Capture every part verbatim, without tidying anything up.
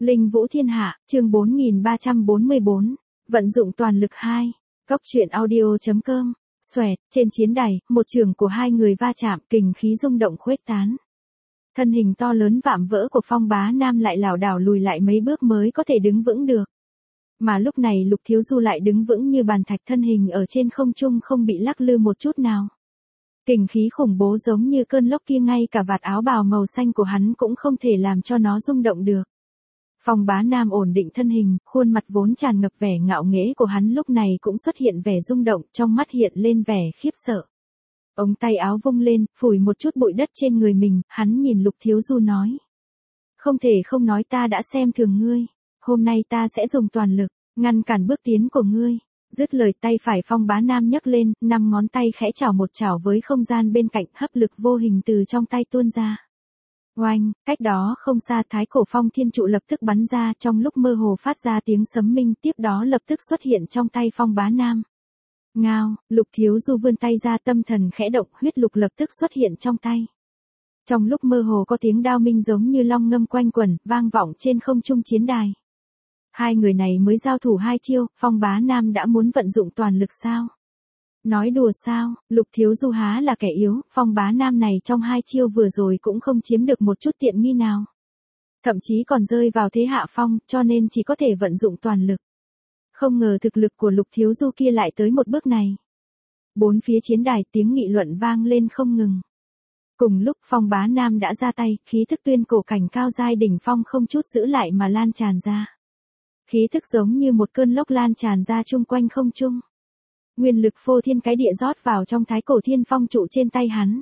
Linh Vũ Thiên Hạ, chương bốn nghìn ba trăm bốn mươi bốn, vận dụng toàn lực hai. Cốc truyện audio.com, xoẹt, trên chiến đài, một trường của hai người va chạm, kình khí rung động khuếch tán. Thân hình to lớn vạm vỡ của Phong Bá Nam lại lảo đảo lùi lại mấy bước mới có thể đứng vững được. Mà lúc này Lục Thiếu Du lại đứng vững như bàn thạch, thân hình ở trên không trung không bị lắc lư một chút nào. Kình khí khủng bố giống như cơn lốc kia, ngay cả vạt áo bào màu xanh của hắn cũng không thể làm cho nó rung động được. Phong Bá Nam ổn định thân hình, khuôn mặt vốn tràn ngập vẻ ngạo nghễ của hắn lúc này cũng xuất hiện vẻ rung động, trong mắt hiện lên vẻ khiếp sợ. Ống tay áo vung lên, phủi một chút bụi đất trên người mình, hắn nhìn Lục Thiếu Du nói. Không thể không nói, ta đã xem thường ngươi. Hôm nay ta sẽ dùng toàn lực, ngăn cản bước tiến của ngươi. Dứt lời, tay phải Phong Bá Nam nhấc lên, năm ngón tay khẽ chảo một chảo với không gian bên cạnh, hấp lực vô hình từ trong tay tuôn ra. Oanh, cách đó không xa, Thái Cổ Phong Thiên Trụ lập tức bắn ra, trong lúc mơ hồ phát ra tiếng sấm minh, tiếp đó lập tức xuất hiện trong tay Phong Bá Nam. Ngao, Lục Thiếu Du vươn tay ra, tâm thần khẽ động, huyết lục lập tức xuất hiện trong tay. Trong lúc mơ hồ có tiếng đao minh giống như long ngâm quanh quẩn, vang vọng trên không trung chiến đài. Hai người này mới giao thủ hai chiêu, Phong Bá Nam đã muốn vận dụng toàn lực sao? Nói đùa sao, Lục Thiếu Du há là kẻ yếu, Phong Bá Nam này trong hai chiêu vừa rồi cũng không chiếm được một chút tiện nghi nào. Thậm chí còn rơi vào thế hạ phong, cho nên chỉ có thể vận dụng toàn lực. Không ngờ thực lực của Lục Thiếu Du kia lại tới một bước này. Bốn phía chiến đài tiếng nghị luận vang lên không ngừng. Cùng lúc Phong Bá Nam đã ra tay, khí thức tuyên cổ cảnh cao giai đỉnh phong không chút giữ lại mà lan tràn ra. Khí thức giống như một cơn lốc lan tràn ra chung quanh không trung. Nguyên lực phô thiên cái địa rót vào trong Thái Cổ Thiên Phong Trụ trên tay hắn.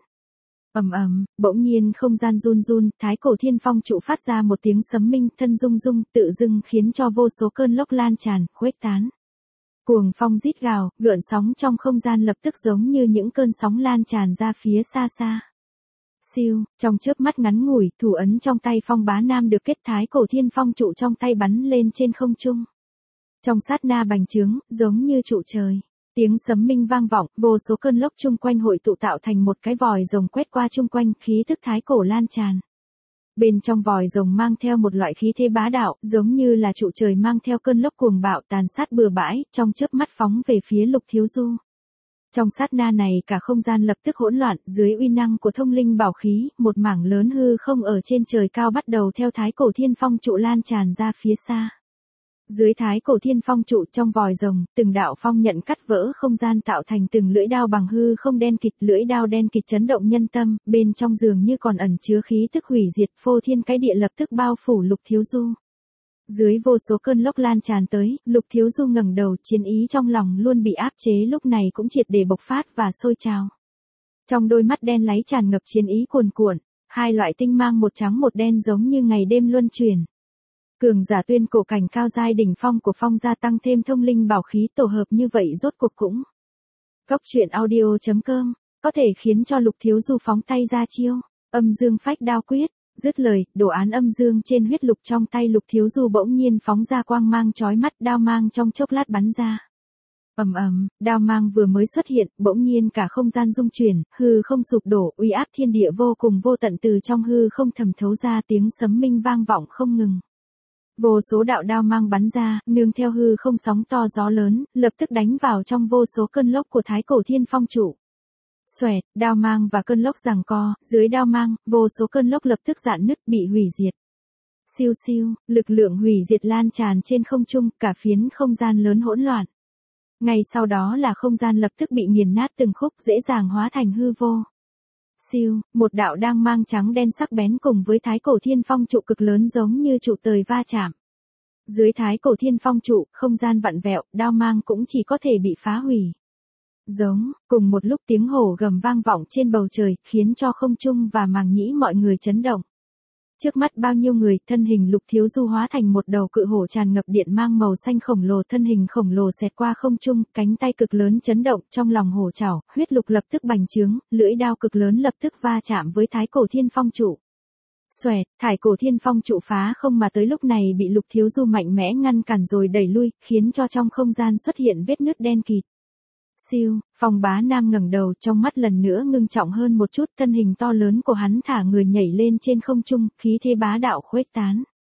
Ầm ầm, bỗng nhiên không gian run run, Thái Cổ Thiên Phong Trụ phát ra một tiếng sấm minh, thân rung rung, tự dưng khiến cho vô số cơn lốc lan tràn, khuếch tán. Cuồng phong rít gào, gợn sóng trong không gian lập tức giống như những cơn sóng lan tràn ra phía xa xa. Siêu, trong chớp mắt ngắn ngủi, thủ ấn trong tay Phong Bá Nam được kết, Thái Cổ Thiên Phong Trụ trong tay bắn lên trên không trung. Trong sát na bành trướng, giống như trụ trời. Tiếng sấm minh vang vọng, vô số cơn lốc chung quanh hội tụ tạo thành một cái vòi rồng quét qua chung quanh, khí thức thái cổ lan tràn. Bên trong vòi rồng mang theo một loại khí thế bá đạo, giống như là trụ trời mang theo cơn lốc cuồng bạo tàn sát bừa bãi, trong chớp mắt phóng về phía Lục Thiếu Du. Trong sát na này cả không gian lập tức hỗn loạn, dưới uy năng của thông linh bảo khí, một mảng lớn hư không ở trên trời cao bắt đầu theo Thái Cổ Thiên Phong Trụ lan tràn ra phía xa. Dưới Thái Cổ Thiên Phong Trụ trong vòi rồng, từng đạo phong nhận cắt vỡ không gian tạo thành từng lưỡi đao bằng hư không đen kịt, lưỡi đao đen kịt chấn động nhân tâm, bên trong dường như còn ẩn chứa khí tức hủy diệt, phô thiên cái địa lập tức bao phủ Lục Thiếu Du. Dưới vô số cơn lốc lan tràn tới, Lục Thiếu Du ngẩng đầu, chiến ý trong lòng luôn bị áp chế lúc này cũng triệt để bộc phát và sôi trào. Trong đôi mắt đen láy tràn ngập chiến ý cuồn cuộn, hai loại tinh mang một trắng một đen giống như ngày đêm luân chuyển. Cường giả tuyên cổ cảnh cao giai đỉnh phong của Phong gia tăng thêm thông linh bảo khí tổ hợp như vậy rốt cuộc cũng. Cốc truyện audio.com, có thể khiến cho Lục Thiếu Du phóng tay ra chiêu, âm dương phách đao quyết. Dứt lời, đồ án âm dương trên huyết lục trong tay Lục Thiếu Du bỗng nhiên phóng ra quang mang chói mắt, đao mang trong chốc lát bắn ra. Ầm ầm, đao mang vừa mới xuất hiện, bỗng nhiên cả không gian rung chuyển, hư không sụp đổ, uy áp thiên địa vô cùng vô tận từ trong hư không thẩm thấu ra, tiếng sấm minh vang vọng không ngừng. Vô số đạo đao mang bắn ra, nương theo hư không sóng to gió lớn, lập tức đánh vào trong vô số cơn lốc của Thái Cổ Thiên Phong Trụ. Xoẹt, đao mang và cơn lốc giằng co, dưới đao mang, vô số cơn lốc lập tức rạn nứt, bị hủy diệt. Siêu siêu, lực lượng hủy diệt lan tràn trên không trung, cả phiến không gian lớn hỗn loạn. Ngay sau đó là không gian lập tức bị nghiền nát từng khúc, dễ dàng hóa thành hư vô. Siêu, một đạo đang mang trắng đen sắc bén cùng với Thái Cổ Thiên Phong Trụ cực lớn giống như trụ tời va chạm. Dưới Thái Cổ Thiên Phong Trụ, không gian vặn vẹo, đao mang cũng chỉ có thể bị phá hủy. Giống, cùng một lúc tiếng hổ gầm vang vọng trên bầu trời, khiến cho không trung và màng nhĩ mọi người chấn động. Trước mắt bao nhiêu người, thân hình Lục Thiếu Du hóa thành một đầu cự hổ tràn ngập điện mang màu xanh khổng lồ, thân hình khổng lồ xẹt qua không trung, cánh tay cực lớn chấn động, trong lòng hổ trảo, huyết lục lập tức bành trướng, lưỡi đao cực lớn lập tức va chạm với Thái Cổ Thiên Phong Trụ. Xoẹt, Thái Cổ Thiên Phong Trụ phá không mà tới lúc này bị Lục Thiếu Du mạnh mẽ ngăn cản rồi đẩy lui, khiến cho trong không gian xuất hiện vết nứt đen kịt. Siêu, Phong Bá Nam ngẩng đầu, trong mắt lần nữa ngưng trọng hơn một chút, thân hình to lớn của hắn thả người nhảy lên trên không trung, khí thế bá đạo khuếch tán.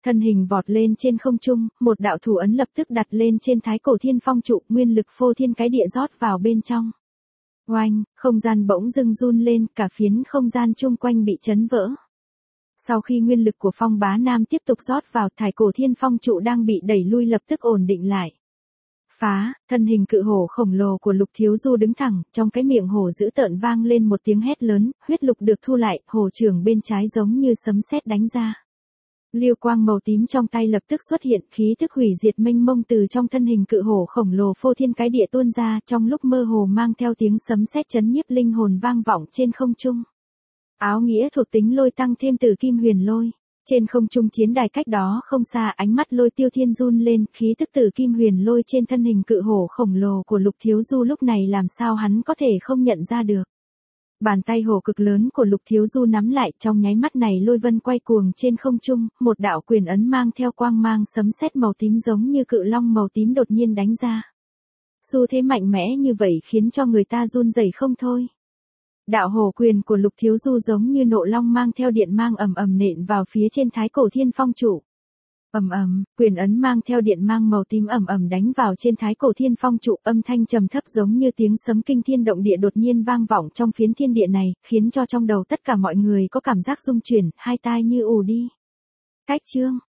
Thân hình vọt lên trên không trung, một đạo thủ ấn lập tức đặt lên trên thái cổ thiên phong trụ, nguyên lực phô thiên cái địa rót vào bên trong. Oanh, không gian bỗng dưng run lên, cả phiến không gian chung quanh bị chấn vỡ. Sau khi nguyên lực của Phong Bá Nam tiếp tục rót vào, thái cổ thiên phong trụ đang bị đẩy lui lập tức ổn định lại. Phá, thân hình cự hổ khổng lồ của Lục Thiếu Du đứng thẳng, trong cái miệng hổ dữ tợn vang lên một tiếng hét lớn, huyết lục được thu lại, hổ trưởng bên trái giống như sấm sét đánh ra. Liêu quang màu tím trong tay lập tức xuất hiện, khí tức hủy diệt mênh mông từ trong thân hình cự hổ khổng lồ phô thiên cái địa tuôn ra, trong lúc mơ hồ mang theo tiếng sấm sét chấn nhiếp linh hồn vang vọng trên không trung. Áo nghĩa thuộc tính lôi tăng thêm từ kim huyền lôi. Trên không trung chiến đài cách đó không xa, ánh mắt Lôi Tiêu Thiên run lên, khí tức tử kim huyền lôi trên thân hình cự hổ khổng lồ của Lục Thiếu Du lúc này làm sao hắn có thể không nhận ra được. Bàn tay hổ cực lớn của Lục Thiếu Du nắm lại, trong nháy mắt này lôi vân quay cuồng trên không trung, một đạo quyền ấn mang theo quang mang sấm sét màu tím giống như cự long màu tím đột nhiên đánh ra. Xu thế mạnh mẽ như vậy khiến cho người ta run rẩy không thôi. Đạo hổ quyền của Lục Thiếu Du giống như nộ long mang theo điện mang ầm ầm nện vào phía trên thái cổ thiên phong trụ. Ầm ầm, quyền ấn mang theo điện mang màu tím ầm ầm đánh vào trên thái cổ thiên phong trụ, âm thanh trầm thấp giống như tiếng sấm kinh thiên động địa đột nhiên vang vọng trong phiến thiên địa này, khiến cho trong đầu tất cả mọi người có cảm giác rung chuyển, hai tai như ù đi. Cách chương